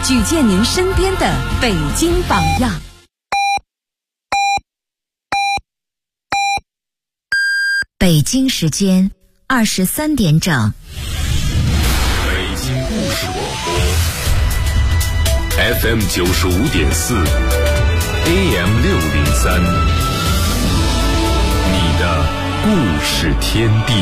举荐您身边的北京榜样。 北京时间23点整。 北京故事广播 FM 95.4 AM 603，你的故事天地。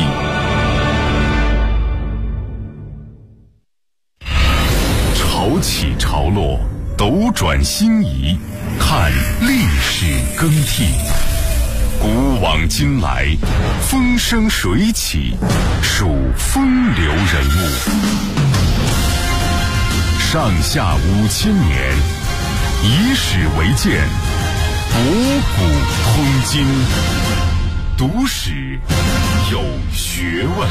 潮起潮落，斗转星移，看历史更替。古往今来，风生水起，数风流人物。上下5000年，以史为鉴，博古通今，读史有学问。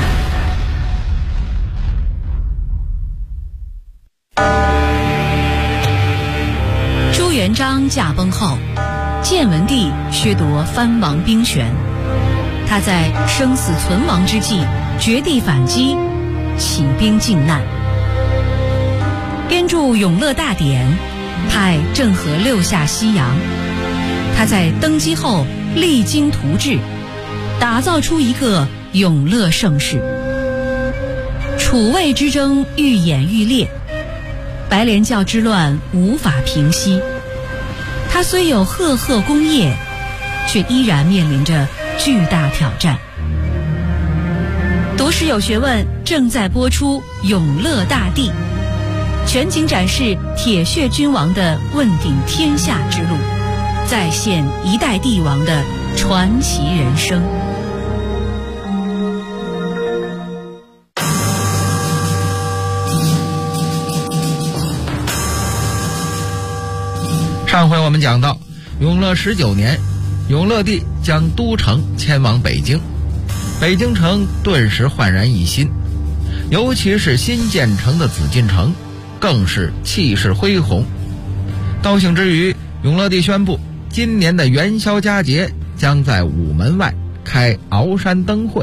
朱元璋驾崩后，建文帝削夺藩王兵权，他在生死存亡之际绝地反击，起兵靖难，编著《永乐大典》，派郑和6下西洋。他在登基后励精图治，打造出一个永乐盛世。楚魏之争愈演愈烈，白莲教之乱无法平息。他虽有赫赫功业，却依然面临着巨大挑战。读史有学问正在播出《永乐大帝》，全景展示铁血君王的问鼎天下之路，再现一代帝王的传奇人生。 上回我们讲到，永乐19年，永乐帝将都城迁往北京，北京城顿时焕然一新，尤其是新建成的紫禁城，更是气势恢宏。高兴之余，永乐帝宣布，今年的元宵佳节将在午门外开鳌山灯会。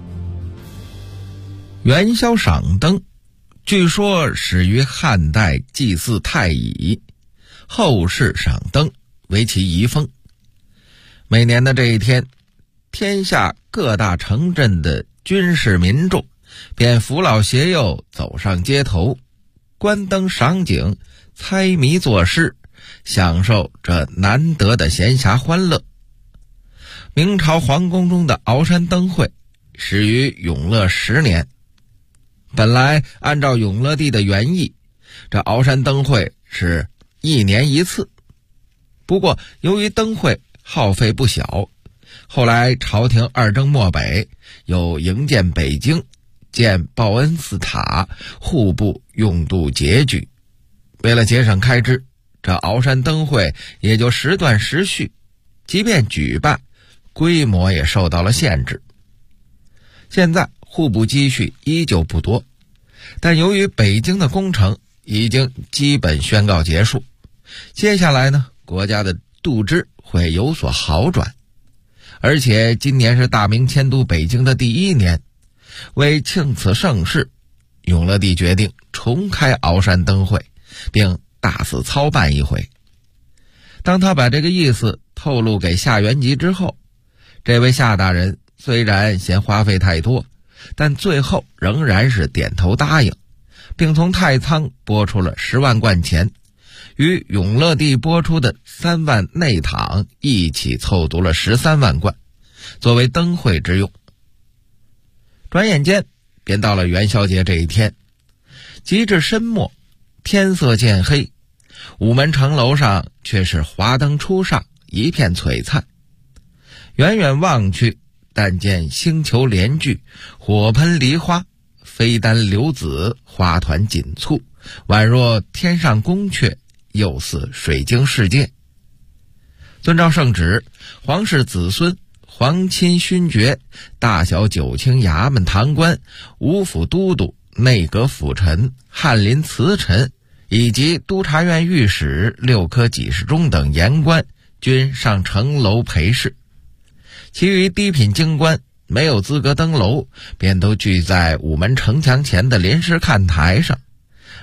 元宵赏灯，据说始于汉代祭祀太乙，后世赏灯为其遗风。每年的这一天，天下各大城镇的军士民众便扶老携幼走上街头，观灯赏景，猜谜作诗，享受这难得的闲暇欢乐。明朝皇宫中的鳌山灯会始于永乐10年。本来按照永乐帝的原意，这鳌山灯会是1年一次，不过由于灯会耗费不小，后来朝廷2征漠北，又营建北京，建报恩寺塔，户部用度拮据。为了节省开支，这鳌山灯会也就时断时续，即便举办，规模也受到了限制。现在户部积蓄依旧不多，但由于北京的工程已经基本宣告结束，接下来呢，国家的度支会有所好转。而且今年是大明迁都北京的第1年，为庆此盛事，永乐帝决定重开鳌山灯会，并大肆操办一回。当他把这个意思透露给夏元吉之后，这位夏大人虽然嫌花费太多，但最后仍然是点头答应，并从太仓拨出了10万贯钱，与永乐帝拨出的3万内帑一起凑足了13万贯，作为灯会之用。转眼间便到了元宵节这一天，及至深末，天色渐黑，午门城楼上却是华灯初上，一片璀璨。远远望去，但见星球连聚，火喷梨花，飞丹流紫，花团锦簇，宛若天上宫阙，又似水晶世界。遵照圣旨，皇室子孙、皇亲勋爵、大小九卿衙门堂官、五府都督、内阁辅臣、翰林词臣以及督察院御史、6科给事中等言官均上城楼陪侍。其余低品京官没有资格登楼，便都聚在午门城墙前的临时看台上，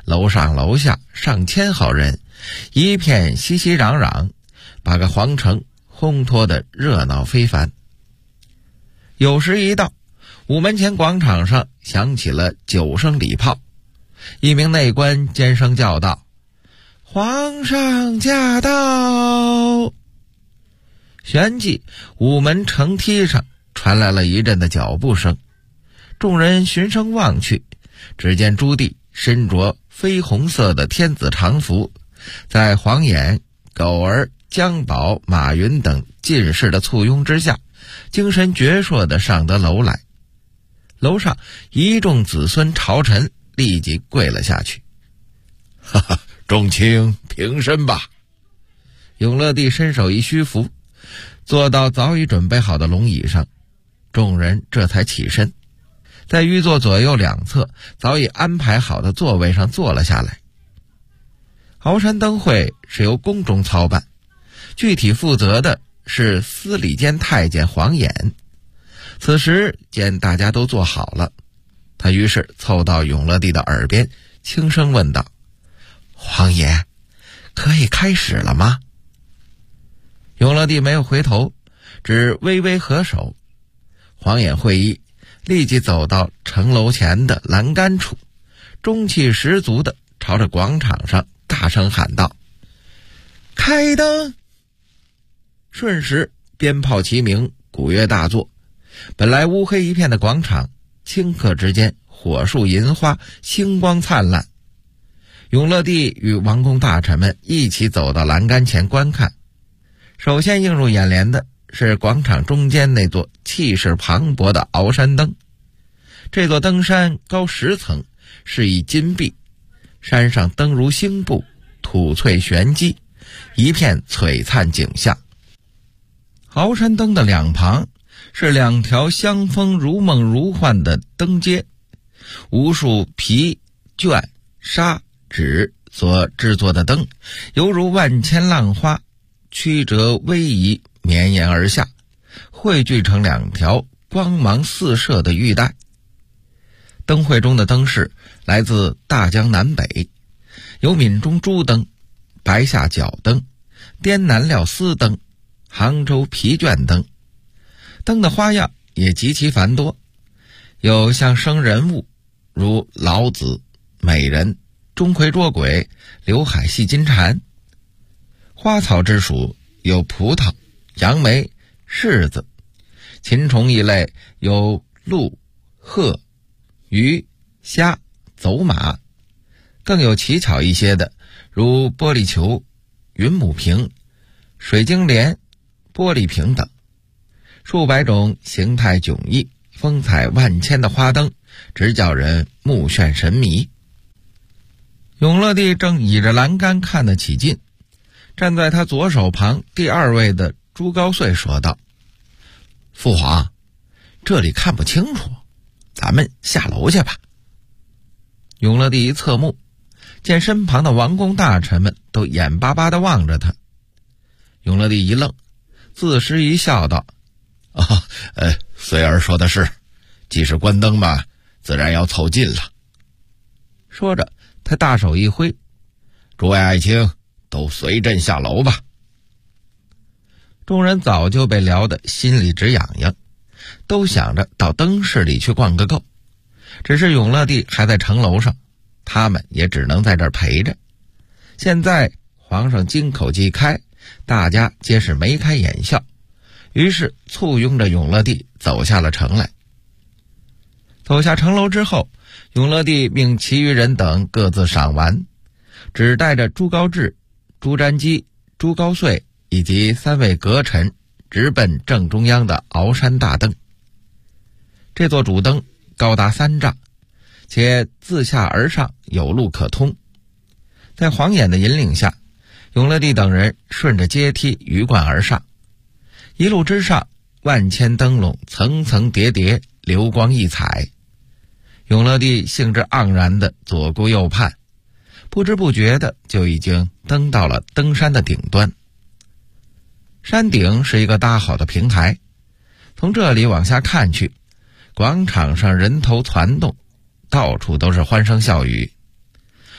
楼上楼下上千号人，一片熙熙攘攘，把个皇城烘托得热闹非凡。酉时一到，午门前广场上响起了9声礼炮，一名内官尖声叫道：“皇上驾到！”旋即午门城梯上传来了一阵的脚步声，众人循声望去，只见朱棣身着绯红色的天子长服，在黄衍、苟儿、姜宝、马云等进士的簇拥之下，精神矍铄地上得楼来。楼上一众子孙朝臣立即跪了下去。 哈哈，众卿平身吧。 永乐帝伸手一虚扶，坐到早已准备好的龙椅上，众人这才起身，在御座左右两侧早已安排好的座位上坐了下来。鳌山灯会是由宫中操办，具体负责的是司礼监太监黄衍。此时见大家都坐好了，他于是凑到永乐帝的耳边轻声问道：“黄爷，可以开始了吗？”永乐帝没有回头，只微微合手。黄衍会意，立即走到城楼前的栏杆处，中气十足地朝着广场上大声喊道：“开灯！”瞬时鞭炮齐鸣，鼓乐大作，本来乌黑一片的广场，顷刻之间火树银花，星光灿烂。永乐帝与王公大臣们一起走到栏杆前观看，首先映入眼帘的是广场中间那座气势磅礴的鳌山灯。这座灯山高10层，是以金碧，山上灯如星布，土翠玄机，一片璀璨景象。鳌山灯的两旁是2条香风如梦如幻的灯阶，无数皮、绢、纱、纸所制作的灯，犹如万千浪花，曲折逶迤，绵延而下，汇聚成2条光芒四射的玉带。灯会中的灯饰来自大江南北，有闽中珠灯、白下角灯、滇南料丝灯、杭州皮卷灯。灯的花样也极其繁多，有象生人物，如老子、美人、钟馗捉鬼、刘海戏金蝉。花草之属有葡萄、杨梅、柿子。禽虫一类有鹿、鹤、鱼、虾、走马。更有奇巧一些的，如玻璃球、云母瓶、水晶莲、玻璃瓶等。数百种形态迥异、风采万千的花灯，直叫人目眩神迷。永乐帝正倚着栏杆看得起劲，站在他左手旁第2位的朱高燧说道：“父皇，这里看不清楚，咱们下楼去吧。”永乐帝一侧目，见身旁的王公大臣们都眼巴巴地望着他。永乐帝一愣，自失一笑道：“ 燧儿说的是，既是关灯嘛，自然要凑近了。” 说着，他大手一挥：“ 诸位爱卿，都随朕下楼吧。” 众人早就被聊得心里直痒痒，都想着到灯市里去逛个够。只是永乐帝还在城楼上，他们也只能在这儿陪着。现在皇上金口既开，大家皆是眉开眼笑，于是簇拥着永乐帝走下了城来。走下城楼之后，永乐帝命其余人等各自赏玩，只带着朱高炽、朱瞻基、朱高燧以及3位阁臣直奔正中央的鳌山大灯。这座主灯高达3丈，且自下而上有路可通。在黄衍的引领下，永乐帝等人顺着阶梯鱼贯而上。一路之上，万千灯笼层层叠叠，流光溢彩。永乐帝兴致盎然地左顾右盼，不知不觉的就已经登到了登山的顶端。山顶是一个搭好的平台，从这里往下看去，广场上人头攒动，到处都是欢声笑语。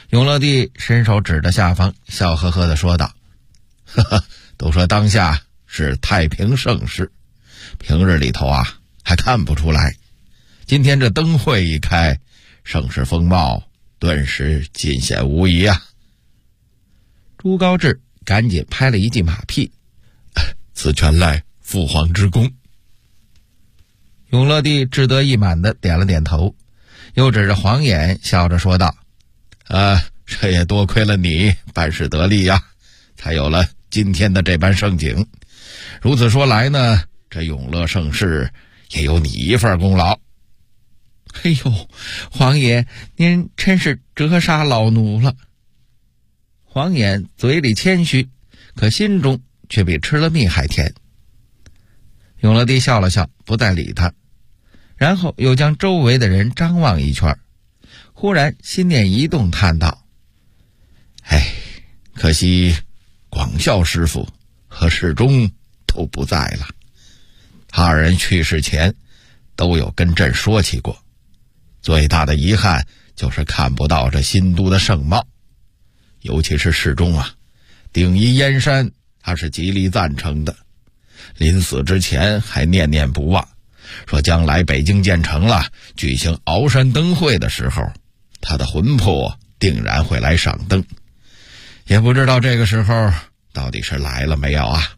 永乐帝伸手指着下方，笑呵呵地说道：呵呵，都说当下是太平盛世，平日里头啊还看不出来，今天这灯会一开，盛世风貌顿时尽显无疑啊。朱高炽赶紧拍了一记马屁：此全赖父皇之功。永乐帝志得意满地点了点头，又指着黄衍笑着说道：这也多亏了你办事得力呀，才有了今天的这般盛景。如此说来呢，这永乐盛世也有你一份功劳。哎呦，黄爷您真是折杀老奴了。黄衍嘴里谦虚，可心中却比吃了蜜还甜。永乐帝笑了笑，不再理他，然后又将周围的人张望一圈，忽然心念一动，叹道：可惜广孝师傅和世忠都不在了。他二人去世前都有跟朕说起过，最大的遗憾就是看不到这新都的盛貌，尤其是世忠啊，顶移燕山他是极力赞成的，临死之前还念念不忘，说将来北京建成了，举行鳌山灯会的时候，他的魂魄定然会来赏灯，也不知道这个时候到底是来了没有啊。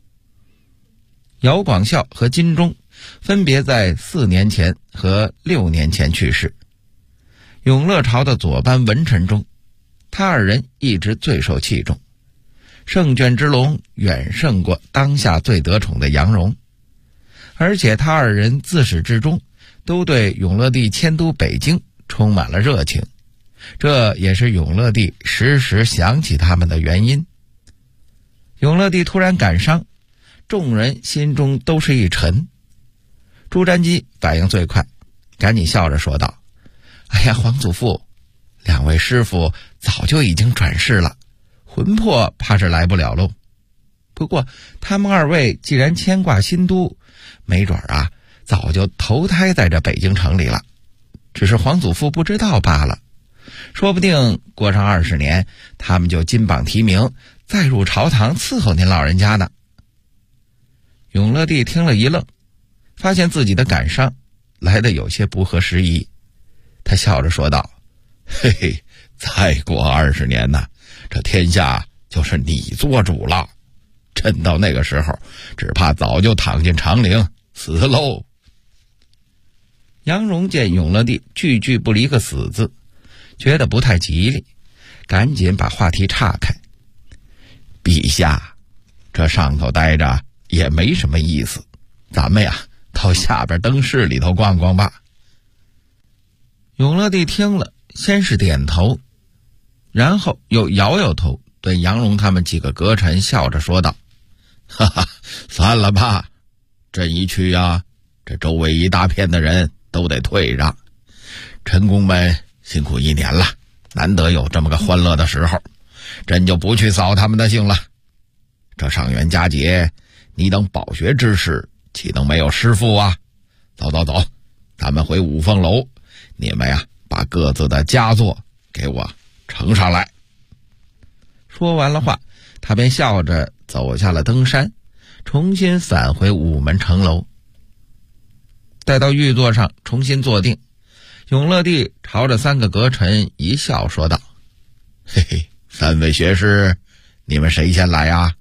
姚广孝和金钟分别在4年前和6年前去世，永乐朝的左班文臣中，他二人一直最受器重，圣眷之龙远胜过当下最得宠的杨荣，而且他二人自始至终都对永乐帝迁都北京充满了热情，这也是永乐帝时时想起他们的原因。永乐帝突然感伤，众人心中都是一沉。朱瞻基反应最快，赶紧笑着说道：皇祖父，两位师傅早就已经转世了，魂魄怕是来不了喽。不过他们二位既然牵挂新都，没准啊早就投胎在这北京城里了，只是皇祖父不知道罢了。说不定过上20年，他们就金榜题名，再入朝堂伺候您老人家呢。永乐帝听了一愣，发现自己的感伤来得有些不合时宜，他笑着说道：再过20年呢，这天下就是你做主了，朕到那个时候只怕早就躺进长陵死喽。杨荣见永乐帝句句不离个死字，觉得不太吉利，赶紧把话题岔开：陛下，这上头待着也没什么意思，咱们呀到下边灯室里头逛逛吧。永乐帝听了，先是点头，然后又摇摇头，对杨荣他们几个阁臣笑着说道：算了吧，朕一去啊，这周围一大片的人都得退让，臣工们辛苦1年了，难得有这么个欢乐的时候，朕就不去扫他们的兴了。这上元佳节，你等饱学之士岂能没有师傅啊？走，咱们回五凤楼，你们呀把各自的佳作给我呈上来。说完了话，他便笑着走下了登山，重新返回午门城楼。待到御座上重新坐定，永乐帝朝着3个阁臣一笑说道：3位学士，你们谁先来啊？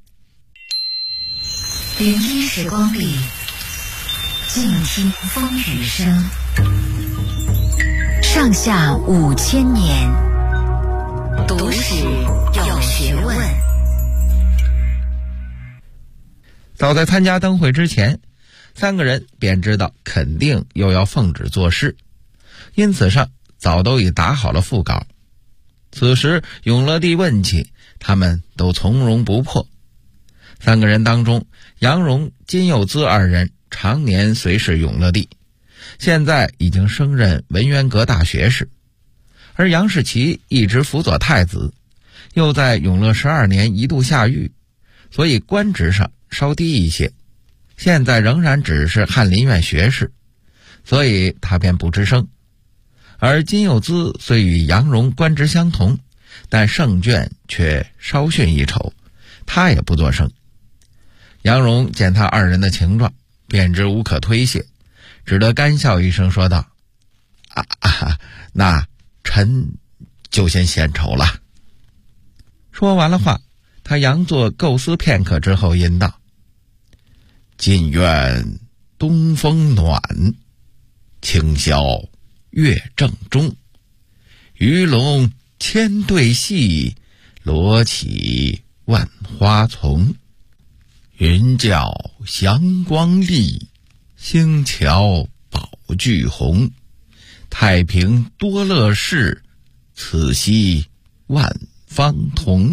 聆听时光里，静听风雨声。上下5000年，读史有学问。 早在参加灯会之前，3个人便知道肯定又要奉旨作诗，因此上早都已打好了副稿。此时永乐帝问起，他们都从容不迫。3个人当中，杨荣、金幼滋2人常年随侍永乐帝，现在已经升任文渊阁大学士，而杨士奇一直辅佐太子，又在永乐12年一度下狱，所以官职上稍低一些，现在仍然只是翰林院学士，所以他便不吱声。而金幼滋虽与杨荣官职相同， 但胜券却稍逊一筹，他也不作声。杨荣见他二人的情状，便知无可推卸，只得干笑一声说道：那臣就先献丑了。说完了话，他佯作构思片刻之后吟道：近院东风暖，清宵月正中，鱼龙千对戏，罗绮万花丛。云教祥光丽，星桥宝炬红。太平多乐事，此夕万方同。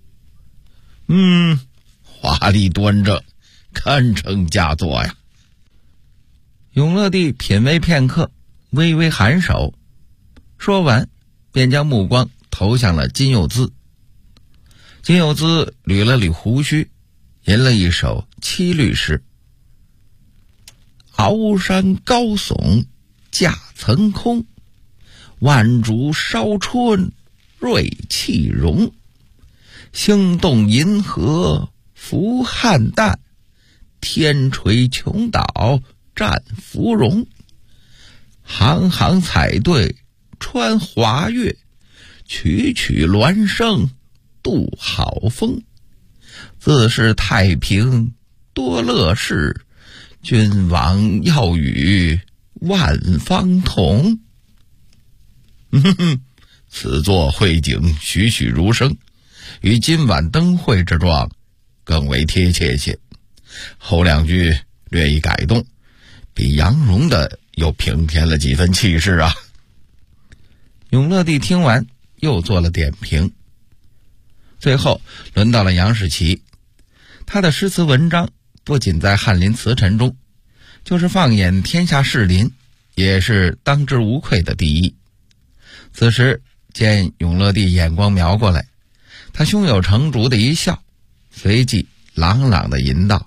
华丽端正，堪称佳作呀。永乐帝品味片刻，微微颔首，说完便将目光投向了金幼滋。金幼滋捋了捋胡须，吟了一首七律诗：鳌山高耸架层空，万竹烧春瑞气容。星动银河浮汉淡，天垂琼岛占芙蓉。行行彩对穿华月，曲曲鸾声度好风。自是太平多乐事，君王要与万方同。此作绘景栩栩如生，与今晚灯会之状更为贴切些。后两句略一改动，比杨荣的又平添了几分气势啊。永乐帝听完又做了点评。最后轮到了杨士奇，他的诗词文章不仅在翰林词臣中，就是放眼天下士林也是当之无愧的第一。此时见永乐帝眼光瞄过来，他胸有成竹的一笑，随即朗朗的吟道：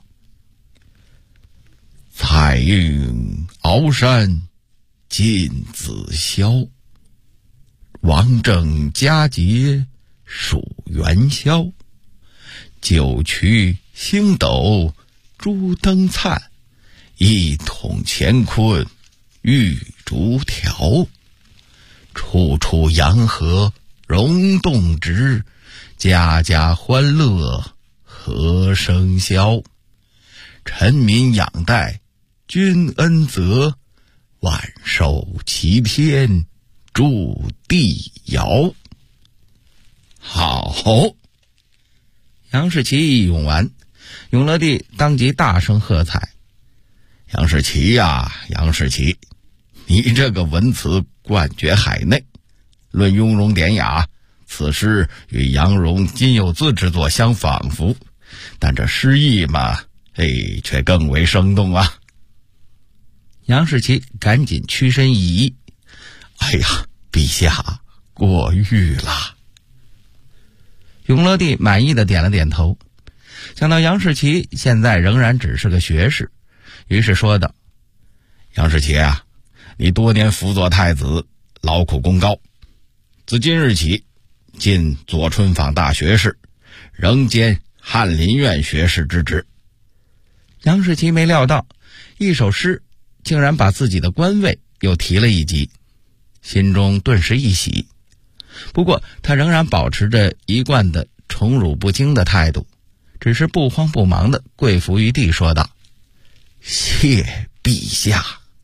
彩映鳌山尽紫霄，王政佳节属元宵。九曲星斗珠灯灿，一统乾坤玉竹条。处处洋河融动直，家家欢乐和声箫。臣民仰待君恩泽，万寿齐天祝地尧。好！杨士奇一咏完，永乐帝当即大声喝彩：杨士奇呀，杨士奇，你这个文辞冠绝海内，论雍容典雅，此诗与杨荣、金幼滋之作相仿佛，但这诗意嘛，却更为生动啊。杨士奇赶紧屈身一揖：哎呀，陛下过誉了。永乐帝满意的点了点头，想到杨士奇现在仍然只是个学士，于是说道：杨士奇啊，你多年辅佐太子，劳苦功高，自今日起晋左春坊大学士，仍兼翰林院学士之职。杨士奇没料到一首诗竟然把自己的官位又提了一级，心中顿时一喜。不过他仍然保持着一贯的宠辱不惊的态度，只是不慌不忙地跪伏于地说道：谢陛下。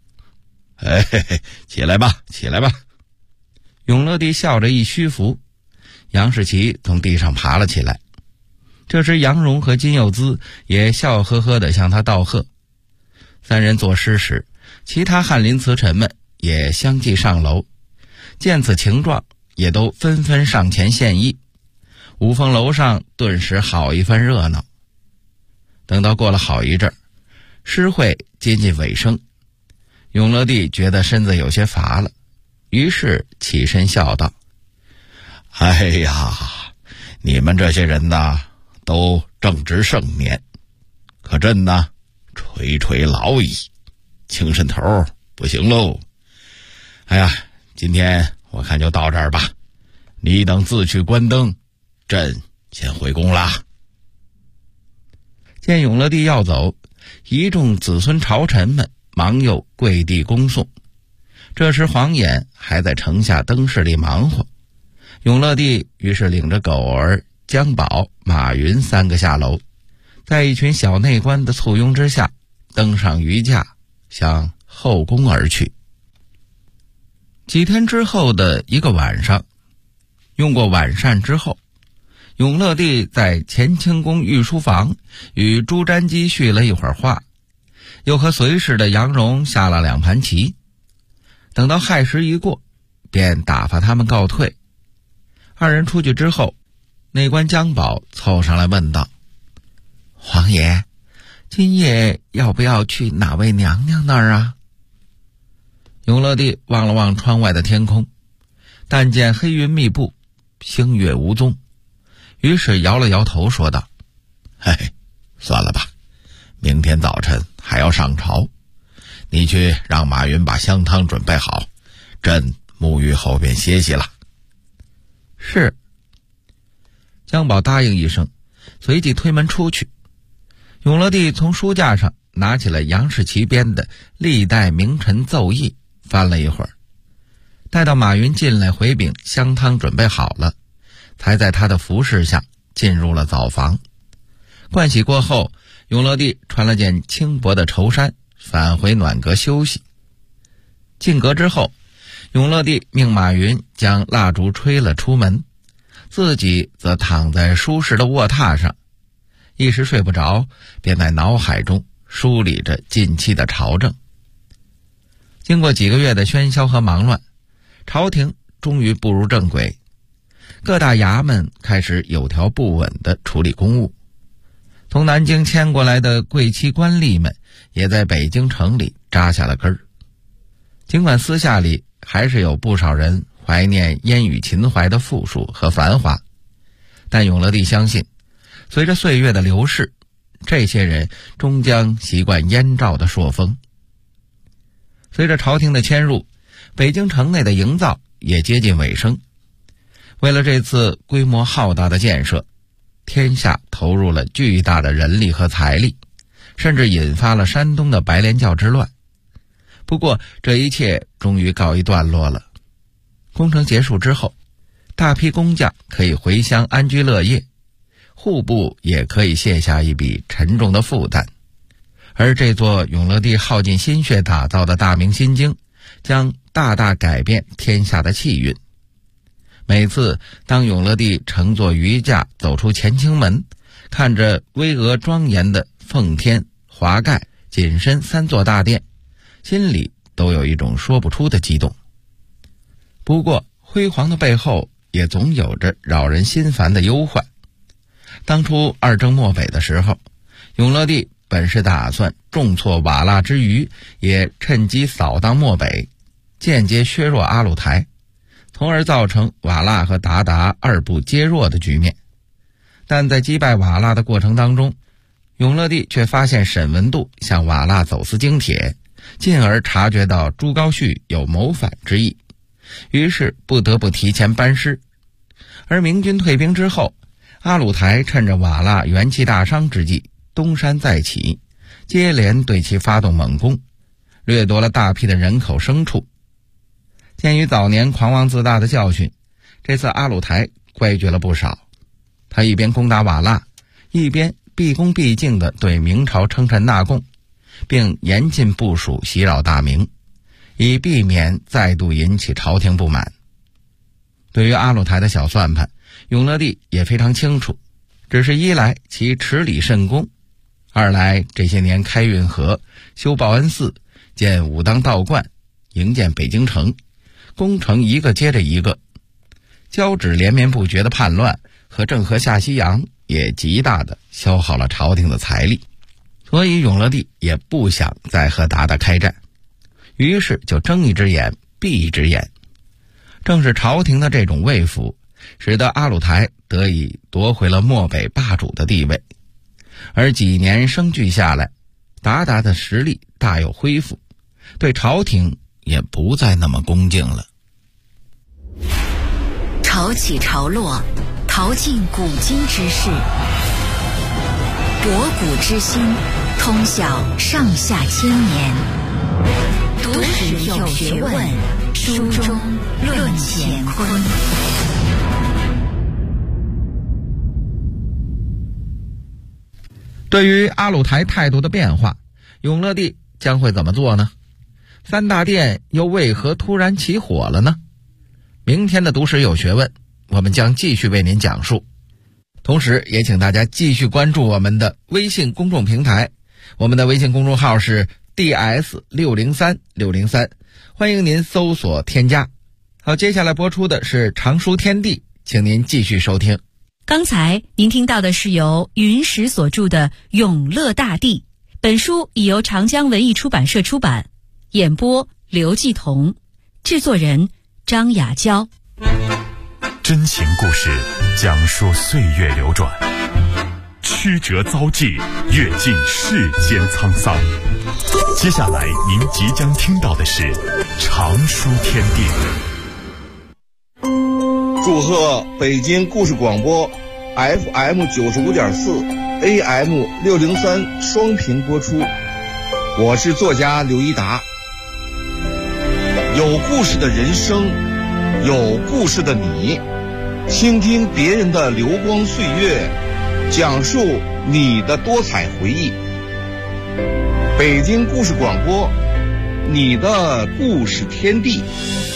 起来吧，起来吧。永乐帝笑着一虚服，杨士奇从地上爬了起来。这时杨荣和金幼滋也笑呵呵地向他道贺。三人作诗时，其他翰林词臣们也相继上楼，见此情状，也都纷纷上前献艺。五凤楼上顿时好一番热闹。等到过了好一阵，诗会接近尾声，永乐帝觉得身子有些乏了，于是起身笑道：哎呀，你们这些人呐，都正值盛年，可朕呢，垂垂老矣，精神头不行喽。哎呀，今天我看就到这儿吧， 你等自去关灯，朕先回宫啦。见永乐帝要走，一众子孙朝臣们忙又跪地恭送。这时黄衍还在城下灯市里忙活，永乐帝于是领着狗儿、姜宝、马云三个下楼，在一群小内官的簇拥之下，登上鱼驾，向后宫而去。几天之后的一个晚上，用过晚膳之后，永乐帝在乾清宫御书房与朱瞻基叙了一会儿话，又和随侍的杨荣下了2盘棋。等到亥时一过，便打发他们告退。2人出去之后，内官姜宝凑上来问道：皇爷，今夜要不要去哪位娘娘那儿啊？永乐帝望了望窗外的天空，但见黑云密布，星月无踪，于是摇了摇头说道：嘿，算了吧，明天早晨还要上朝，你去让马云把香汤准备好，朕沐浴后便歇息了。是。姜宝答应一声，随即推门出去。永乐帝从书架上拿起了杨士奇编的《历代名臣奏议》，翻了一会儿，待到马云进来回禀香汤准备好了，才在他的服侍下进入了澡房。盥洗过后，永乐帝穿了件轻薄的绸衫，返回暖阁休息。进阁之后，永乐帝命马云将蜡烛吹了出门，自己则躺在舒适的卧榻上，一时睡不着，便在脑海中梳理着近期的朝政。经过几个月的喧嚣和忙乱，朝廷终于步入正轨，各大衙门开始有条不紊地处理公务。从南京迁过来的贵戚官吏们也在北京城里扎下了根儿。尽管私下里还是有不少人怀念烟雨秦淮的富庶和繁华，但永乐帝相信，随着岁月的流逝，这些人终将习惯燕赵的朔风。随着朝廷的迁入，北京城内的营造也接近尾声。为了这次规模浩大的建设，天下投入了巨大的人力和财力，甚至引发了山东的白莲教之乱。不过这一切终于告一段落了。工程结束之后，大批工匠可以回乡安居乐业，户部也可以卸下一笔沉重的负担。而这座永乐帝耗尽心血打造的大明新京，将大大改变天下的气运。每次当永乐帝乘坐鱼驾走出乾清门，看着巍峨庄严的奉天、华盖、锦深3座大殿，心里都有一种说不出的激动。不过辉煌的背后也总有着扰人心烦的忧患。当初2征漠北的时候，永乐帝本是打算重挫瓦剌之余，也趁机扫荡漠北，间接削弱阿鲁台，从而造成瓦剌和鞑靼2部皆弱的局面。但在击败瓦剌的过程当中，永乐帝却发现沈文度向瓦剌走私精铁，进而察觉到朱高煦有谋反之意，于是不得不提前班师。而明军退兵之后，阿鲁台趁着瓦剌元气大伤之际，东山再起，接连对其发动猛攻，掠夺了大批的人口牲畜。鉴于早年狂妄自大的教训，这次阿鲁台乖觉了不少。他一边攻打瓦剌，一边毕恭毕敬地对明朝称臣纳贡，并严禁部署袭扰大明，以避免再度引起朝廷不满。对于阿鲁台的小算盘，永乐帝也非常清楚，只是一来其持礼甚恭，二来这些年开运河、修报恩寺、建武当道观、营建北京城，工程一个接着一个，交织连绵不绝的叛乱和郑和下西洋也极大地消耗了朝廷的财力，所以永乐帝也不想再和鞑靼开战，于是就睁一只眼闭一只眼。正是朝廷的这种畏服，使得阿鲁台得以夺回了漠北霸主的地位。而几年生聚下来，鞑靼的实力大有恢复，对朝廷也不再那么恭敬了。 潮起潮落，淘尽古今之事，博古之今，通晓上下千年。读史有学问，书中论乾坤。 对于阿鲁台态度的变化，永乐帝将会怎么做呢？三大殿又为何突然起火了呢？明天的读史有学问，我们将继续为您讲述。同时也请大家继续关注我们的微信公众平台，我们的微信公众号是 DS603603，欢迎您搜索添加。好，接下来播出的是常书天地，请您继续收听。 刚才您听到的是由云石所著的《永乐大帝》，本书已由长江文艺出版社出版，演播刘继彤，制作人张雅娇。 真情故事讲述岁月流转，曲折遭际，阅尽世间沧桑。接下来您即将听到的是常书天地。 祝贺北京故事广播 FM 95.4 AM 603双频播出，我是作家刘一达。有故事的人生，有故事的你，倾听别人的流光岁月，讲述你的多彩回忆。北京故事广播，你的故事天地。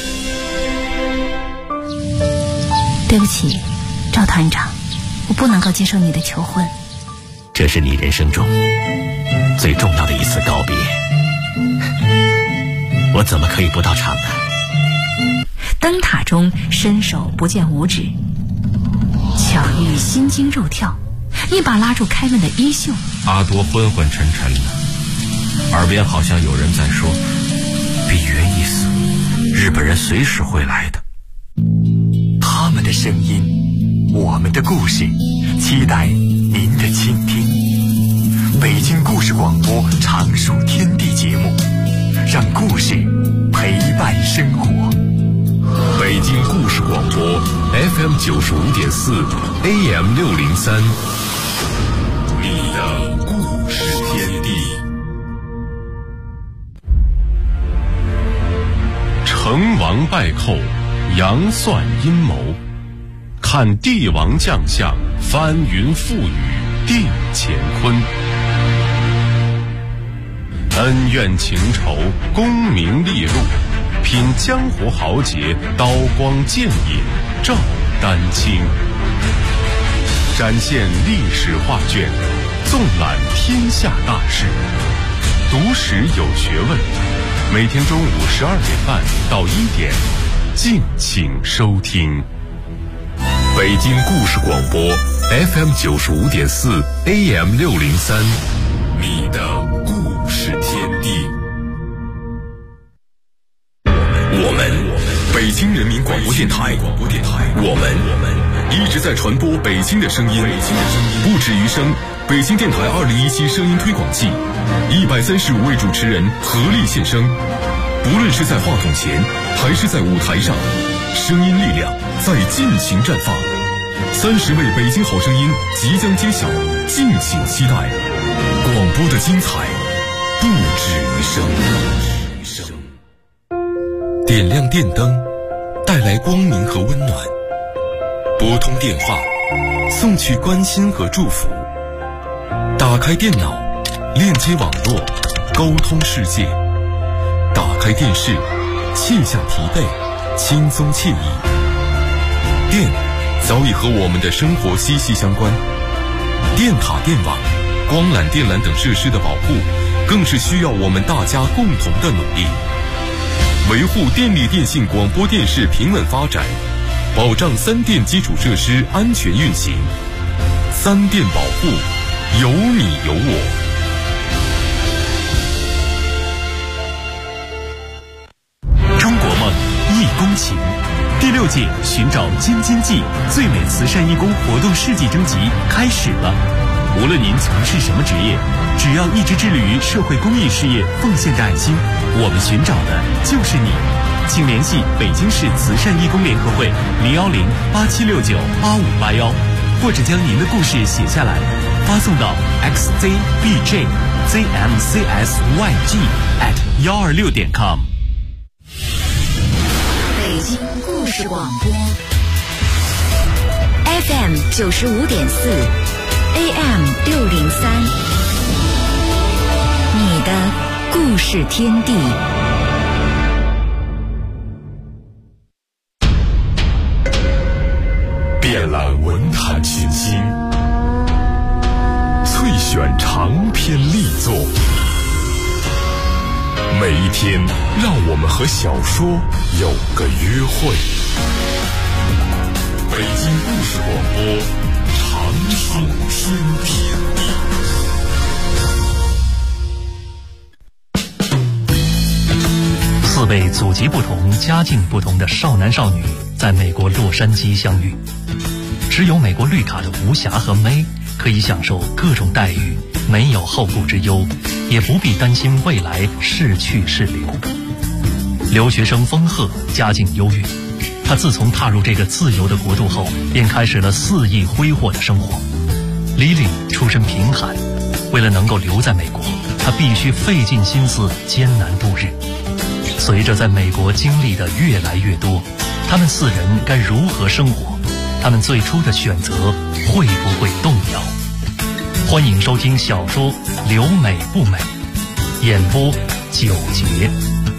对不起，赵团长，我不能够接受你的求婚。 这是你人生中最重要的一次告别，我怎么可以不到场呢？ 灯塔中伸手不见五指，巧遇心惊肉跳，一把拉住开门的衣袖。 阿多昏昏沉沉的，耳边好像有人在说：比约一死，日本人随时会来的。 他们的声音，我们的故事，期待您的倾听。北京故事广播常书天地节目，让故事陪伴生活。 北京故事广播 FM 95.4 AM 603，你的故事天地。成王败寇，杨算阴谋，看帝王将相，翻云覆雨，定乾坤。恩怨情仇，功名利禄，品江湖豪杰，刀光剑影，照丹青。展现历史画卷，纵览天下大事。读史有学问，每天中午12点半到1点，敬请收听。北京故事广播 FM 95.4 AM 603，你的故事天地。我们北京人民广播电台，我们一直在传播北京的声音，不止于声。北京电台2017声音推广季，135位主持人合力献声，不论是在话筒前还是在舞台上，声音力量在尽情绽放。30位北京好声音即将揭晓，敬请期待。广播的精彩不止于声。点亮电灯，带来光明和温暖；拨通电话，送去关心和祝福；打开电脑，链接网络，沟通世界；打开电视，卸下疲惫，轻松惬意。电早已和我们的生活息息相关，电塔、电网、光缆、电缆等设施的保护，更是需要我们大家共同的努力。维护电力电信广播电视平稳发展，保障三电基础设施安全运行。三电保护，有你有我。 中国梦，义工情。第6届寻找京津冀最美慈善义工活动世纪征集开始了。无论您从事什么职业，只要一直致力于社会公益事业，奉献着爱心，我们寻找的就是你。 请联系北京市慈善义工联合会010-8769-8581，或者将您的故事写下来，发送到 xzbjzmcsyg@126.com。 北京故事广播 FM 95.4 AM 603，你的故事天地。 遍览文坛群星，萃选长篇力作，每一天让我们和小说有个约会。北京故事广播，长寿天地。 4位祖籍不同、家境不同的少男少女在美国洛杉矶相遇，持有美国绿卡的吴霞和May可以享受各种待遇，没有后顾之忧，也不必担心未来是去是留。留学生丰鹤家境优越，他自从踏入这个自由的国度后，便开始了肆意挥霍的生活。Lily出身贫寒，为了能够留在美国，他必须费尽心思艰难度日。随着在美国经历的越来越多，他们4人该如何生活？他们最初的选择会不会动摇？欢迎收听小说《留美不美》，演播9节。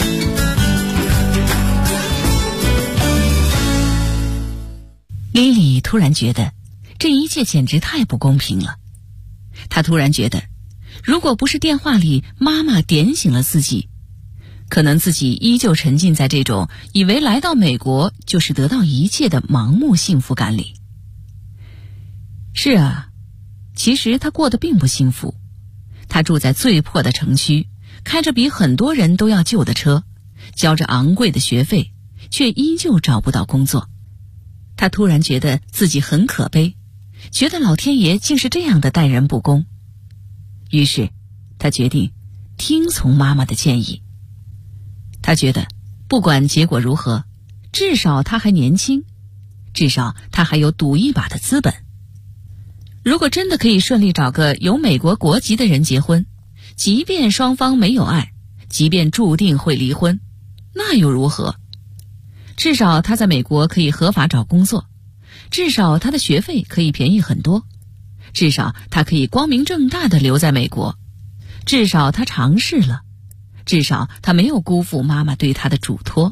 莉莉突然觉得这一切简直太不公平了。她突然觉得，如果不是电话里妈妈点醒了自己，可能自己依旧沉浸在这种以为来到美国就是得到一切的盲目幸福感里。是啊，其实他过得并不幸福。他住在最破的城区，开着比很多人都要旧的车，交着昂贵的学费，却依旧找不到工作。他突然觉得自己很可悲，觉得老天爷竟是这样的待人不公。于是他决定听从妈妈的建议。他觉得不管结果如何，至少他还年轻，至少他还有赌一把的资本。如果真的可以顺利找个有美国国籍的人结婚，即便双方没有爱，即便注定会离婚，那又如何？至少他在美国可以合法找工作，至少他的学费可以便宜很多，至少他可以光明正大地留在美国，至少他尝试了，至少他没有辜负妈妈对他的嘱托。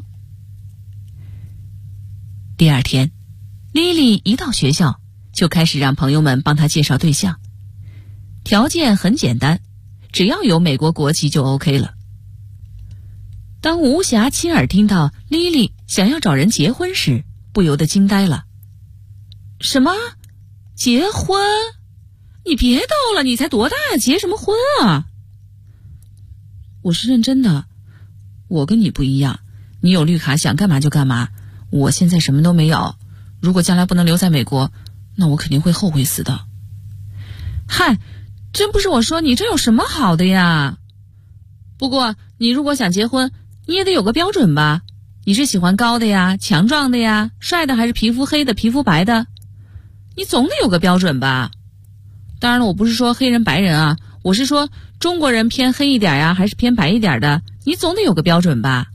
第二天，莉莉一到学校就开始让朋友们帮她介绍对象，条件很简单，只要有美国国籍就 OK 了。当吴霞亲耳听到莉莉想要找人结婚时，不由得惊呆了。什么？结婚？你别逗了，你才多大，结什么婚啊？我是认真的，我跟你不一样，你有绿卡想干嘛就干嘛，我现在什么都没有，如果将来不能留在美国，那我肯定会后悔死的。嗨，真不是我说你，这有什么好的呀？不过你如果想结婚，你也得有个标准吧？你是喜欢高的呀，强壮的呀，帅的还是皮肤黑的，皮肤白的？你总得有个标准吧？当然了，我不是说黑人白人啊，我是说中国人偏黑一点呀，还是偏白一点的，你总得有个标准吧？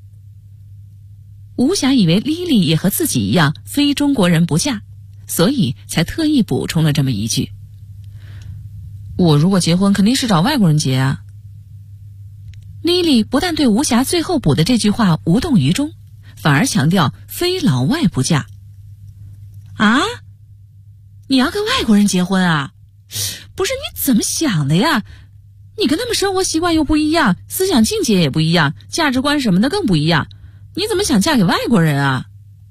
吴霞以为莉莉也和自己一样非中国人不嫁，所以才特意补充了这么一句。我如果结婚肯定是找外国人结啊。莉莉不但对吴霞最后补的这句话无动于衷，反而强调非老外不嫁。啊？你要跟外国人结婚啊？不是，你怎么想的呀？你跟他们生活习惯又不一样，思想境界也不一样，价值观什么的更不一样，你怎么想嫁给外国人啊？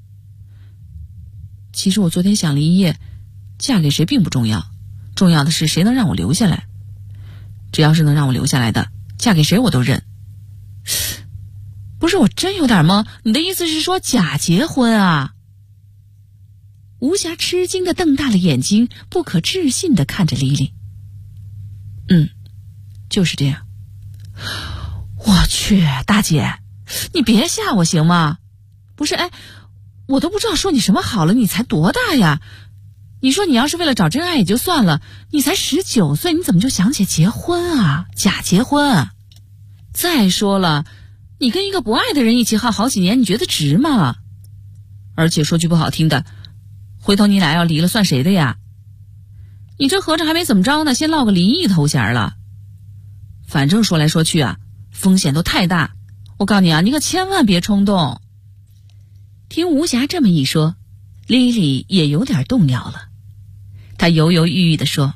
其实我昨天想了一夜，嫁给谁并不重要，重要的是谁能让我留下来。只要是能让我留下来的，嫁给谁我都认。不是，我真有点懵，你的意思是说假结婚啊？吴霞吃惊地瞪大了眼睛，不可置信地看着莉莉。就是这样。我去，大姐， 你别吓我行吗？不是，哎，我都不知道说你什么好了，你才多大呀？你说你要是为了找真爱也就算了，你才19岁，你怎么就想起结婚啊？假结婚啊？再说了，你跟一个不爱的人一起耗好几年，你觉得值吗？而且说句不好听的，回头你俩要离了算谁的呀？你这合着还没怎么着呢，先落个离异头衔了。反正说来说去啊，风险都太大，我告诉你啊，你可千万别冲动。听吴霞这么一说，莉莉也有点动摇了。她犹犹豫豫地说，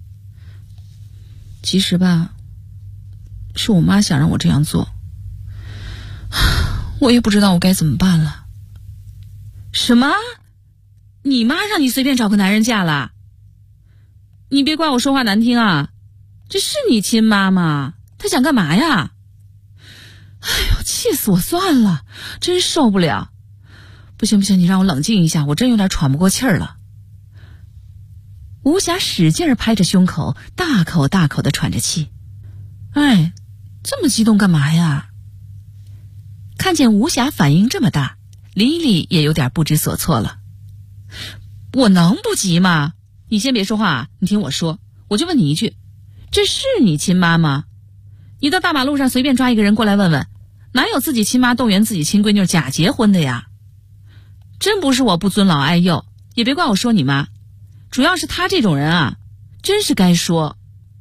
其实吧，是我妈想让我这样做，我也不知道我该怎么办了。什么？你妈让你随便找个男人嫁了？你别怪我说话难听啊，这是你亲妈吗？她想干嘛呀？哎呦，气死我算了，真受不了。不行，你让我冷静一下，我真有点喘不过气儿了。吴霞使劲拍着胸口，大口大口地喘着气。哎，这么激动干嘛呀？看见吴霞反应这么大，莉莉也有点不知所措了。我能不急吗？你先别说话，你听我说，我就问你一句，这是你亲妈吗？你到大马路上随便抓一个人过来问问，哪有自己亲妈动员自己亲闺女假结婚的呀？真不是我不尊老爱幼，也别怪我说你妈，主要是她这种人啊，真是该说。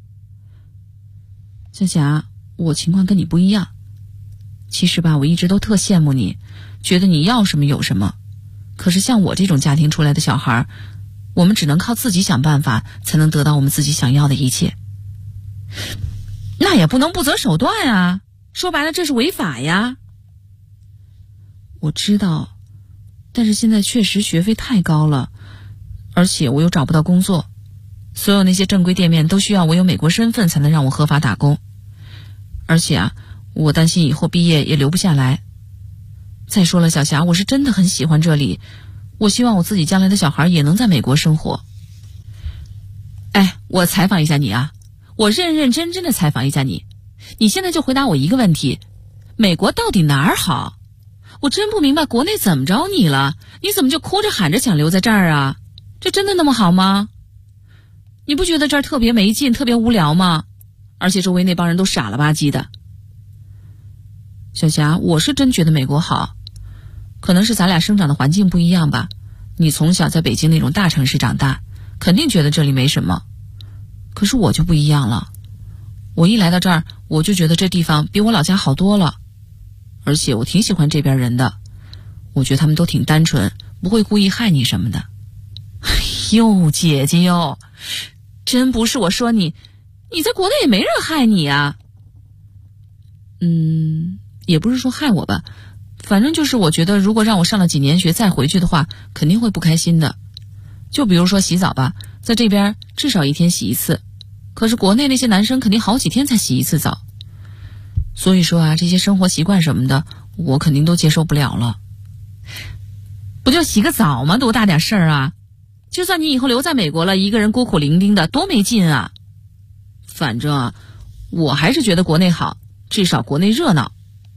小霞，我情况跟你不一样。其实吧，我一直都特羡慕你，觉得你要什么有什么。可是像我这种家庭出来的小孩，我们只能靠自己想办法，才能得到我们自己想要的一切。那也不能不择手段啊，说白了这是违法呀。我知道，但是现在确实学费太高了，而且我又找不到工作，所有那些正规店面都需要我有美国身份才能让我合法打工，而且啊，我担心以后毕业也留不下来。再说了，小霞，我是真的很喜欢这里，我希望我自己将来的小孩也能在美国生活。哎，我采访一下你啊，我认认真真的采访一下你，你现在就回答我一个问题，美国到底哪儿好？我真不明白国内怎么着你了，你怎么就哭着喊着想留在这儿啊？这真的那么好吗？你不觉得这儿特别没劲，特别无聊吗？而且周围那帮人都傻了吧唧的。小霞，我是真觉得美国好，可能是咱俩生长的环境不一样吧。你从小在北京那种大城市长大，肯定觉得这里没什么。可是我就不一样了，我一来到这儿，我就觉得这地方比我老家好多了。而且我挺喜欢这边人的，我觉得他们都挺单纯，不会故意害你什么的。哎呦，姐姐哟，真不是我说你，你在国内也没人害你啊。也不是说害我吧，反正就是我觉得如果让我上了几年学再回去的话，肯定会不开心的。就比如说洗澡吧，在这边至少1天洗一次，可是国内那些男生肯定好几天才洗一次澡。所以说啊，这些生活习惯什么的，我肯定都接受不了了。不就洗个澡吗？多大点事儿啊！就算你以后留在美国了，一个人孤苦伶仃的，多没劲啊！反正啊，我还是觉得国内好，至少国内热闹。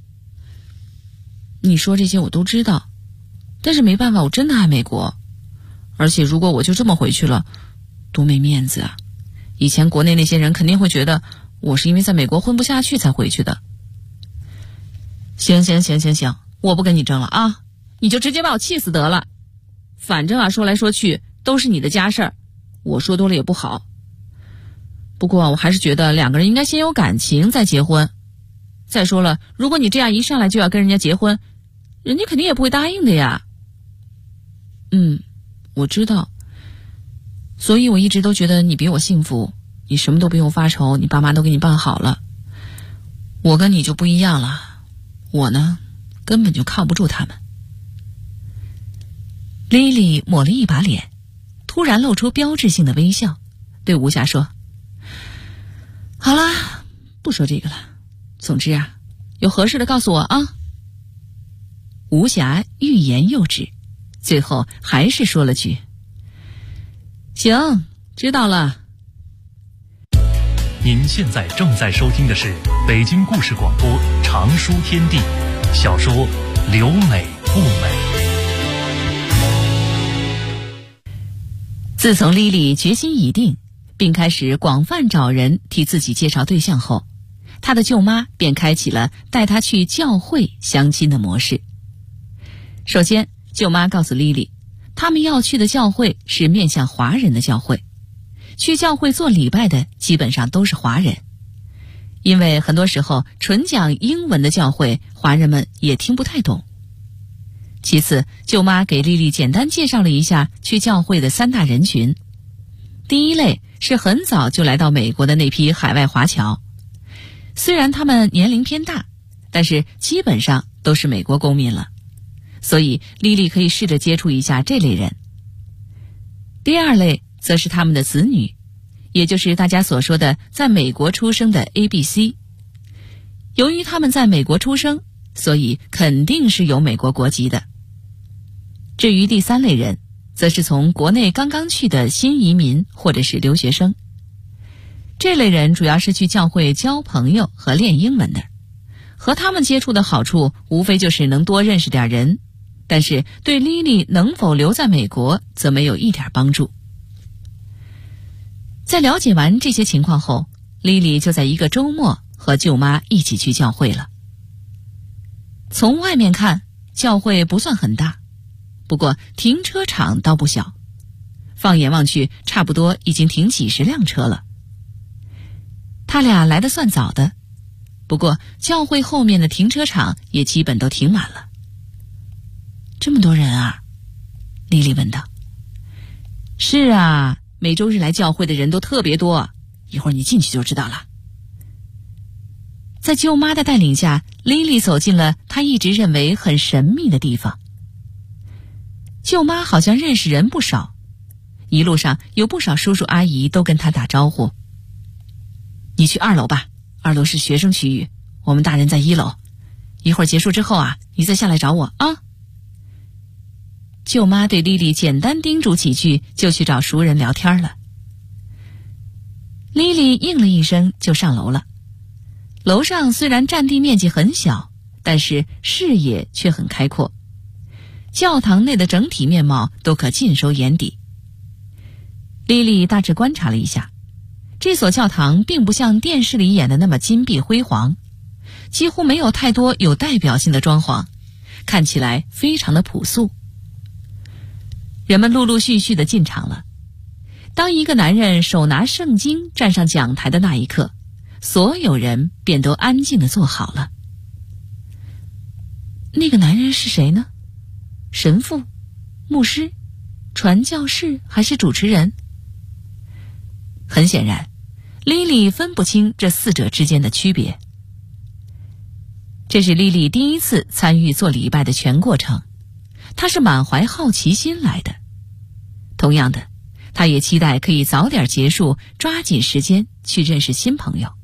你说这些我都知道，但是没办法，我真的爱美国。而且如果我就这么回去了，多没面子啊！以前国内那些人肯定会觉得我是因为在美国混不下去才回去的。行，我不跟你争了啊，你就直接把我气死得了。反正啊，说来说去都是你的家事儿，我说多了也不好。不过我还是觉得两个人应该先有感情再结婚。再说了，如果你这样一上来就要跟人家结婚，人家肯定也不会答应的呀。我知道，所以我一直都觉得你比我幸福，你什么都不用发愁，你爸妈都给你办好了。我跟你就不一样了，我呢根本就靠不住他们。莉莉抹了一把脸，突然露出标志性的微笑，对吴霞说，好啦，不说这个了，总之啊，有合适的告诉我啊。吴霞欲言又止，最后还是说了句，行，知道了。 您现在正在收听的是北京故事广播长舒天地， 小说《留美不美》。 自从莉莉决心已定，并开始广泛找人替自己介绍对象后，她的舅妈便开启了带她去教会相亲的模式。首先，舅妈告诉莉莉，他们要去的教会是面向华人的教会，去教会做礼拜的基本上都是华人，因为很多时候纯讲英文的教会，华人们也听不太懂。其次，舅妈给莉莉简单介绍了一下去教会的3大人群。第一类是很早就来到美国的那批海外华侨，虽然他们年龄偏大，但是基本上都是美国公民了，所以莉莉可以试着接触一下这类人。第二类则是他们的子女，也就是大家所说的在美国出生的 ABC。 由于他们在美国出生，所以肯定是有美国国籍的。至于第3类人，则是从国内刚刚去的新移民或者是留学生。这类人主要是去教会交朋友和练英文的，和他们接触的好处无非就是能多认识点人，但是对莉莉能否留在美国则没有一点帮助。在了解完这些情况后，莉莉就在一个周末和舅妈一起去教会了。从外面看，教会不算很大，不过停车场倒不小，放眼望去差不多已经停几十辆车了。他俩来得算早的，不过教会后面的停车场也基本都停满了。这么多人啊？莉莉问道。是啊，每周日来教会的人都特别多，一会儿你进去就知道了。在舅妈的带领下，莉莉走进了她一直认为很神秘的地方。舅妈好像认识人不少，一路上有不少叔叔阿姨都跟她打招呼。你去2楼吧，2楼是学生区域，我们大人在1楼。一会儿结束之后啊，你再下来找我啊。舅妈对莉莉简单叮嘱几句，就去找熟人聊天了。莉莉应了一声就上楼了。楼上虽然占地面积很小，但是视野却很开阔，教堂内的整体面貌都可尽收眼底。莉莉大致观察了一下，这所教堂并不像电视里演的那么金碧辉煌，几乎没有太多有代表性的装潢，看起来非常的朴素。人们陆陆续续的进场了。当一个男人手拿圣经站上讲台的那一刻，所有人便都安静地坐好了。那个男人是谁呢？神父、牧师、传教士还是主持人？很显然，莉莉分不清这4者之间的区别。这是莉莉第一次参与做礼拜的全过程，她是满怀好奇心来的。同样的，她也期待可以早点结束，抓紧时间去认识新朋友。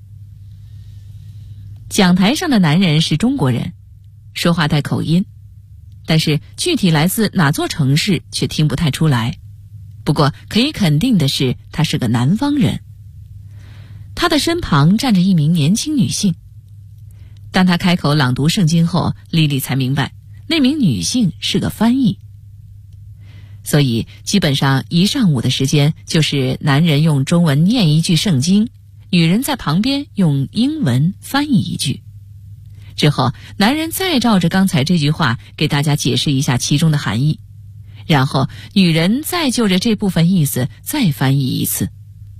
讲台上的男人是中国人，说话带口音，但是具体来自哪座城市却听不太出来。不过可以肯定的是，他是个南方人。他的身旁站着一名年轻女性。当他开口朗读圣经后，莉莉才明白那名女性是个翻译。所以基本上一上午的时间就是男人用中文念一句圣经，女人在旁边用英文翻译一句，之后男人再照着刚才这句话给大家解释一下其中的含义，然后女人再就着这部分意思再翻译一次。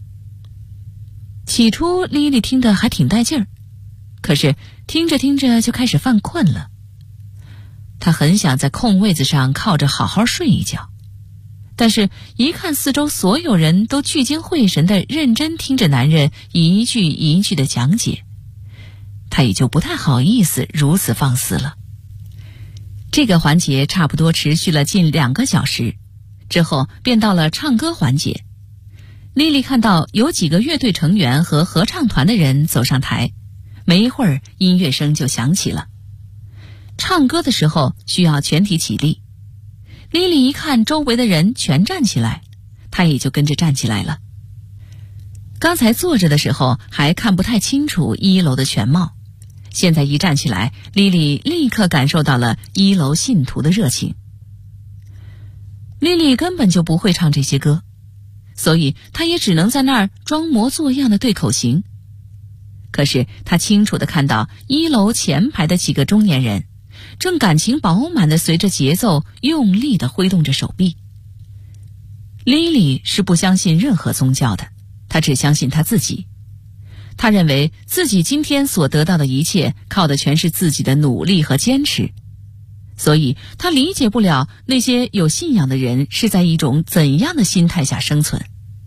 起初莉莉听得还挺带劲儿，可是听着听着就开始犯困了。她很想在空位子上靠着好好睡一觉，但是一看四周所有人都聚精会神地认真听着男人一句一句的讲解，她也就不太好意思如此放肆了。这个环节差不多持续了近2个小时，之后便到了唱歌环节。莉莉看到有几个乐队成员和合唱团的人走上台，没一会儿音乐声就响起了。唱歌的时候需要全体起立，莉莉一看周围的人全站起来，她也就跟着站起来了。刚才坐着的时候还看不太清楚1楼的全貌， 现在一站起来，莉莉立刻感受到了一楼信徒的热情。莉莉根本就不会唱这些歌，所以她也只能在那儿装模作样的对口型。可是她清楚地看到一楼前排的几个中年人正感情饱满地随着节奏用力地挥动着手臂。莉莉是不相信任何宗教的，她只相信她自己。她认为自己今天所得到的一切靠的全是自己的努力和坚持，所以她理解不了那些有信仰的人是在一种怎样的心态下生存。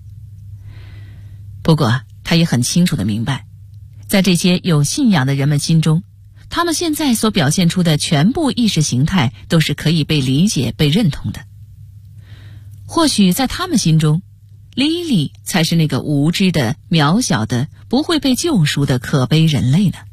不过她也很清楚地明白，在这些有信仰的人们心中，他们现在所表现出的全部意识形态都是可以被理解、被认同的。或许在他们心中，莉莉才是那个无知的、渺小的、不会被救赎的可悲人类呢。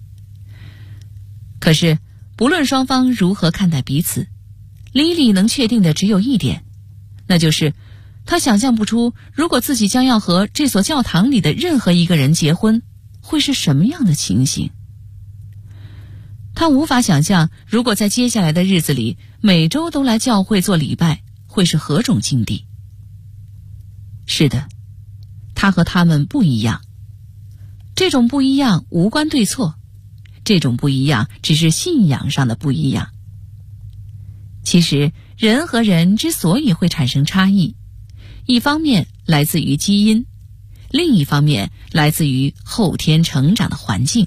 可是不论双方如何看待彼此，莉莉能确定的只有一点，那就是她想象不出，如果自己将要和这所教堂里的任何一个人结婚，会是什么样的情形。她无法想象，如果在接下来的日子里每周都来教会做礼拜，会是何种境地。是的，她和他们不一样。这种不一样无关对错，这种不一样只是信仰上的不一样。其实人和人之所以会产生差异，一方面来自于基因，另一方面来自于后天成长的环境。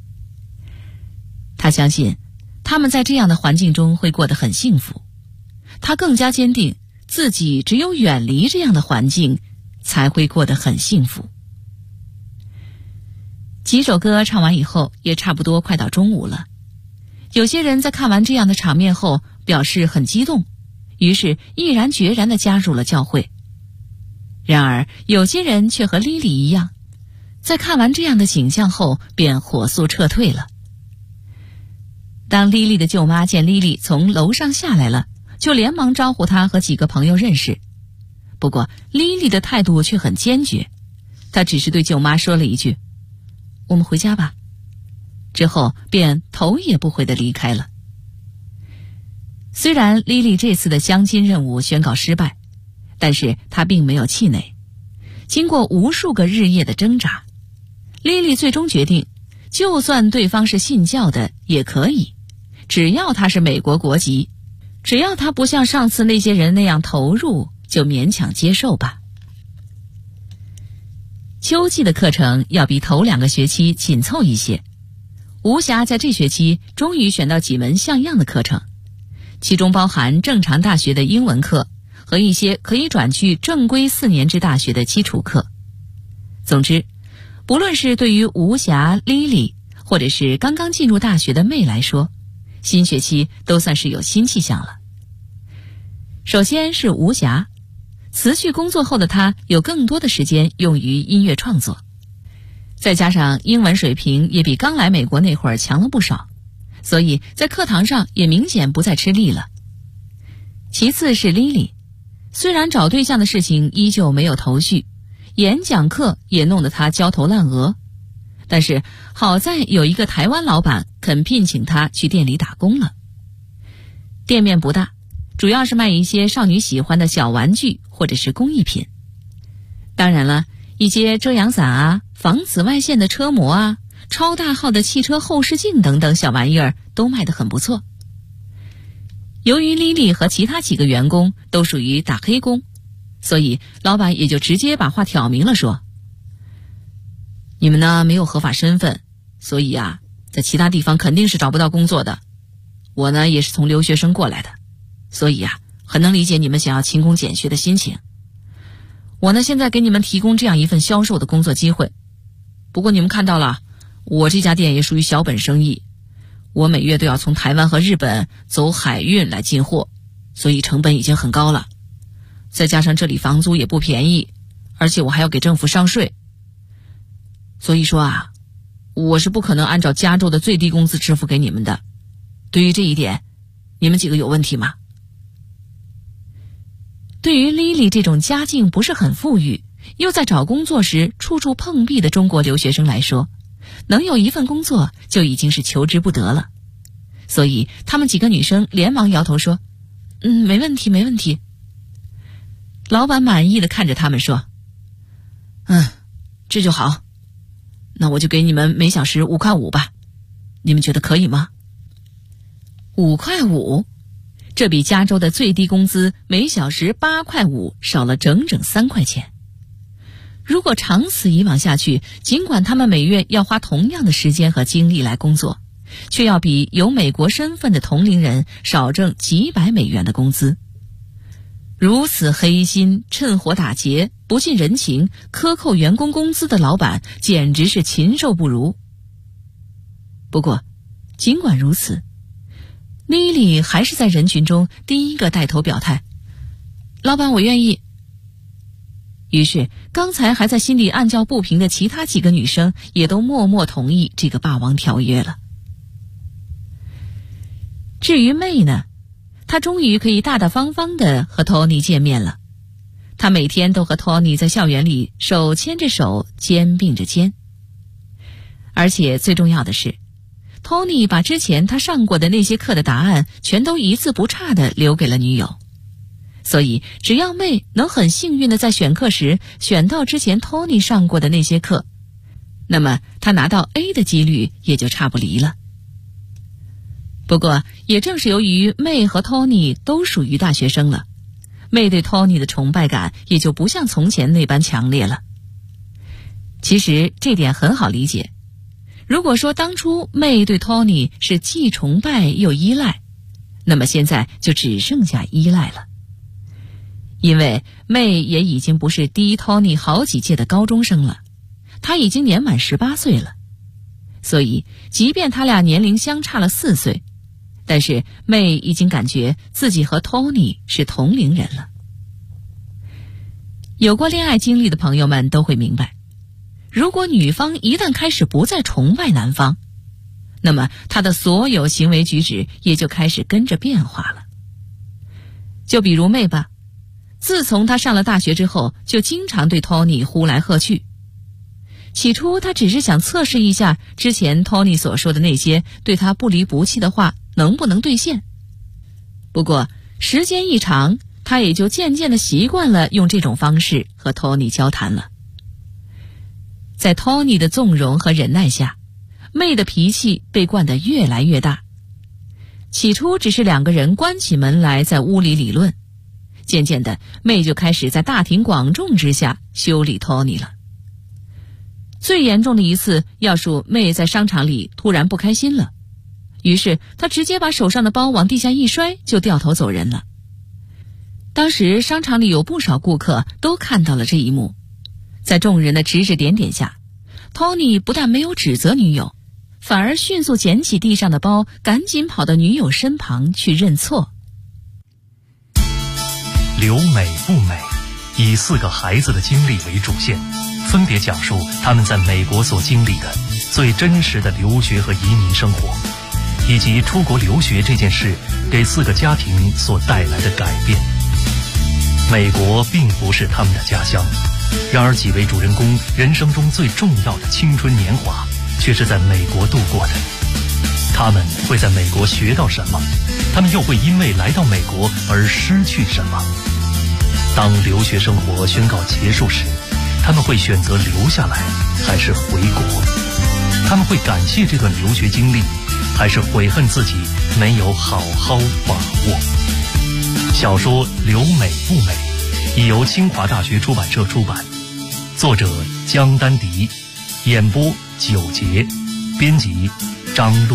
他相信他们在这样的环境中会过得很幸福，他更加坚定自己只有远离这样的环境才会过得很幸福。几首歌唱完以后，也差不多快到中午了。有些人在看完这样的场面后表示很激动，于是毅然决然地加入了教会。然而有些人却和莉莉一样，在看完这样的景象后便火速撤退了。当莉莉的舅妈见莉莉从楼上下来了，就连忙招呼她和几个朋友认识。不过莉莉的态度却很坚决，她只是对舅妈说了一句：“我们回家吧。”之后便头也不回地离开了。虽然莉莉这次的相亲任务宣告失败，但是她并没有气馁。经过无数个日夜的挣扎，莉莉最终决定，就算对方是信教的也可以，只要他是美国国籍，只要他不像上次那些人那样投入，就勉强接受吧。秋季的课程要比头2个学期紧凑一些，吴霞在这学期终于选到几门像样的课程，其中包含正常大学的英文课和一些可以转去正规4年制大学的基础课。总之，不论是对于吴霞、莉莉，或者是刚刚进入大学的妹来说，新学期都算是有新气象了。首先是吴霞，辞去工作后的她有更多的时间用于音乐创作，再加上英文水平也比刚来美国那会儿强了不少，所以在课堂上也明显不再吃力了。其次是莉莉，虽然找对象的事情依旧没有头绪，演讲课也弄得她焦头烂额，但是好在有一个台湾老板肯聘请她去店里打工了。店面不大，主要是卖一些少女喜欢的小玩具或者是工艺品。当然了，一些遮阳伞啊、防紫外线的车模啊、超大号的汽车后视镜等等小玩意儿都卖得很不错。由于莉莉和其他几个员工都属于打黑工，所以老板也就直接把话挑明了说：“你们呢没有合法身份，所以啊，在其他地方肯定是找不到工作的。我呢也是从留学生过来的，所以啊，很能理解你们想要勤工俭学的心情。我呢现在给你们提供这样一份销售的工作机会。不过你们看到了，我这家店也属于小本生意，我每月都要从台湾和日本走海运来进货，所以成本已经很高了。再加上这里房租也不便宜，而且我还要给政府上税。所以说啊，我是不可能按照加州的最低工资支付给你们的。对于这一点，你们几个有问题吗？”对于莉莉这种家境不是很富裕，又在找工作时处处碰壁的中国留学生来说， 能有一份工作就已经是求之不得了。所以他们几个女生连忙摇头说：“没问题，没问题。”老板满意的看着他们说：“这就好，那我就给你们每小时5块5吧，你们觉得可以吗？”5块5，这比加州的最低工资每小时8块5少了整整3块钱。如果长此以往下去，尽管他们每月要花同样的时间和精力来工作，却要比有美国身份的同龄人少挣几百美元的工资。如此黑心、趁火打劫、不近人情、克扣员工工资的老板，简直是禽兽不如。不过，尽管如此，莉莉还是在人群中第一个带头表态：“老板，我愿意。”于是，刚才还在心里暗叫不平的其他几个女生也都默默同意这个霸王条约了。至于妹呢，她终于可以大大方方地和托尼见面了。她每天都和托尼在校园里手牵着手，肩并着肩。而且最重要的是，托尼把之前他上过的那些课的答案全都一字不差地留给了女友。所以只要妹能很幸运地在选课时选到之前托尼上过的那些课，那么他拿到 A 的几率也就差不离了。不过也正是由于妹和托尼都属于大学生了，妹对托尼的崇拜感也就不像从前那般强烈了。其实这点很好理解，如果说当初妹对托尼是既崇拜又依赖，那么现在就只剩下依赖了。因为妹也已经不是低托尼好几届的高中生了，她已经年满18岁了。所以即便他俩年龄相差了4岁，但是妹已经感觉自己和托尼是同龄人了。有过恋爱经历的朋友们都会明白，如果女方一旦开始不再崇拜男方，那么她的所有行为举止也就开始跟着变化了。就比如妹吧，自从她上了大学之后，就经常对托尼呼来喝去。起初她只是想测试一下之前托尼所说的那些对她不离不弃的话能不能兑现。不过时间一长，她也就渐渐地习惯了用这种方式和托尼交谈了。在托尼的纵容和忍耐下，妹的脾气被惯得越来越大。起初只是2个人关起门来在屋里理论，渐渐的妹就开始在大庭广众之下修理托尼了。最严重的一次要数妹在商场里突然不开心了，于是她直接把手上的包往地下一摔，就掉头走人了。当时商场里有不少顾客都看到了这一幕，在众人的指指点点下，托尼不但没有指责女友，反而迅速捡起地上的包，赶紧跑到女友身旁去认错。 留美不美，以4个孩子的经历为主线，分别讲述他们在美国所经历的最真实的留学和移民生活，以及出国留学这件事给4个家庭所带来的改变。美国并不是他们的家乡，然而几位主人公人生中最重要的青春年华却是在美国度过的。他们会在美国学到什么？他们又会因为来到美国而失去什么？当留学生活宣告结束时，他们会选择留下来还是回国？他们会感谢这段留学经历，还是悔恨自己没有好好把握？小说《留美不美》已由清华大学出版社出版，作者江丹迪，演播9节，编辑张璐。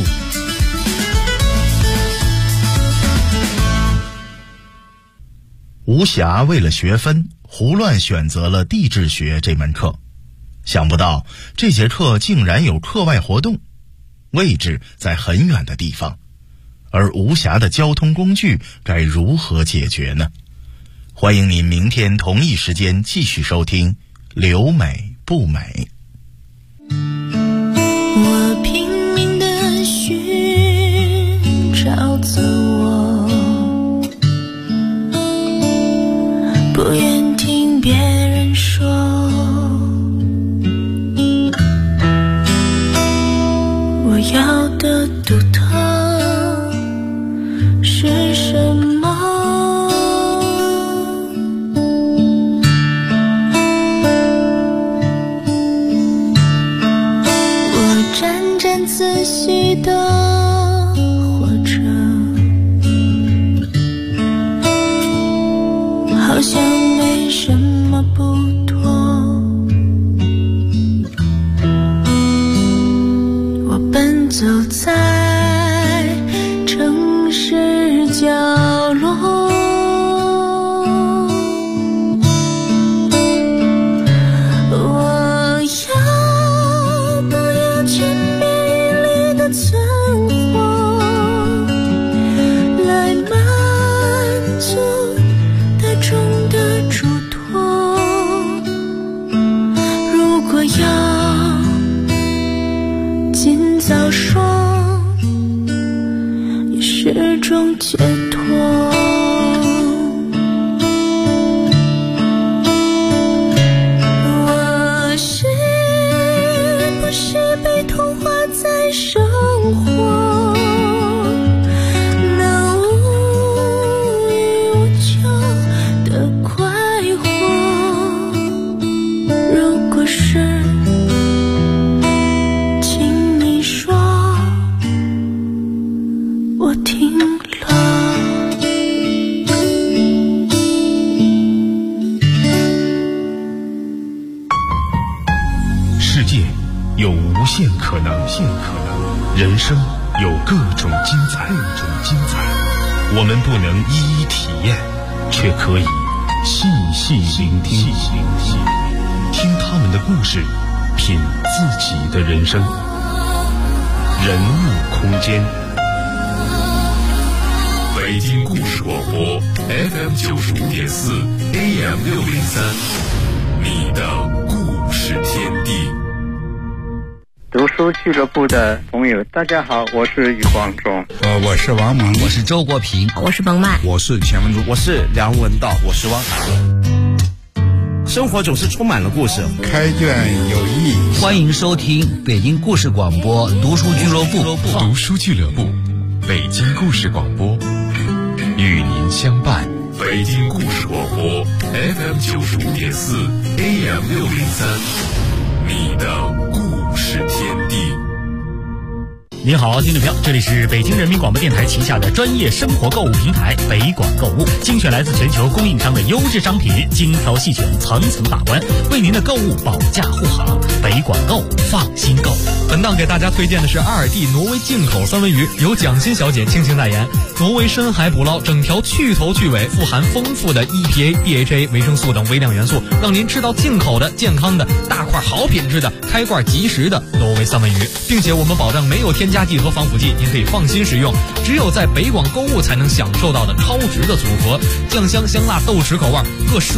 吴霞为了学分胡乱选择了地质学这门课，想不到这节课竟然有课外活动，位置在很远的地方，而吴霞的交通工具该如何解决呢？欢迎您明天同一时间继续收听《留美不美》。 我拼命地寻找自我，不愿听别人说， 息的活着，好像没什么不妥。我奔走在城市角落，早说也是种解脱。我是不是被同化在生活，那无欲无求的快活？如果是我听了。 世界有无限可能，人生有各种精彩，我们不能一一体验，却可以细细聆听，听他们的故事，品自己的人生。人物空间。 北京故事广播 FM95.4 AM603，你的故事天地。 读书俱乐部的朋友，大家好，我是余光中。 我是王蒙， 我是周国平， 我是彭曼， 我是钱文珠，我是梁文道，我是汪涵。生活总是充满了故事， 开卷有益。 欢迎收听北京故事广播读书俱乐部。 读书俱乐部，北京故事广播，与您相伴。北京故事广播 FM95.4 AM603，你的故事天地。 您好，听众朋友，这里是北京人民广播电台旗下的专业生活购物平台北广购物，精选来自全球供应商的优质商品，精挑细选，层层把关，为您的购物保价护航。北广购，放心购。 本档给大家推荐的是阿尔蒂挪威进口三文鱼，由蒋欣小姐倾情代言。挪威深海捕捞，整条去头去尾，富含丰富的 EPA、DHA、维生素等微量元素，让您吃到进口的、健康的、大块好品质的、开罐即食的挪威三文鱼，并且我们保证没有添加剂和防腐剂，您可以放心食用。只有在北广购物才能享受到的超值的组合，酱香香辣豆豉口味各